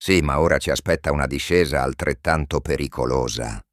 Sì, ma ora ci aspetta una discesa altrettanto pericolosa.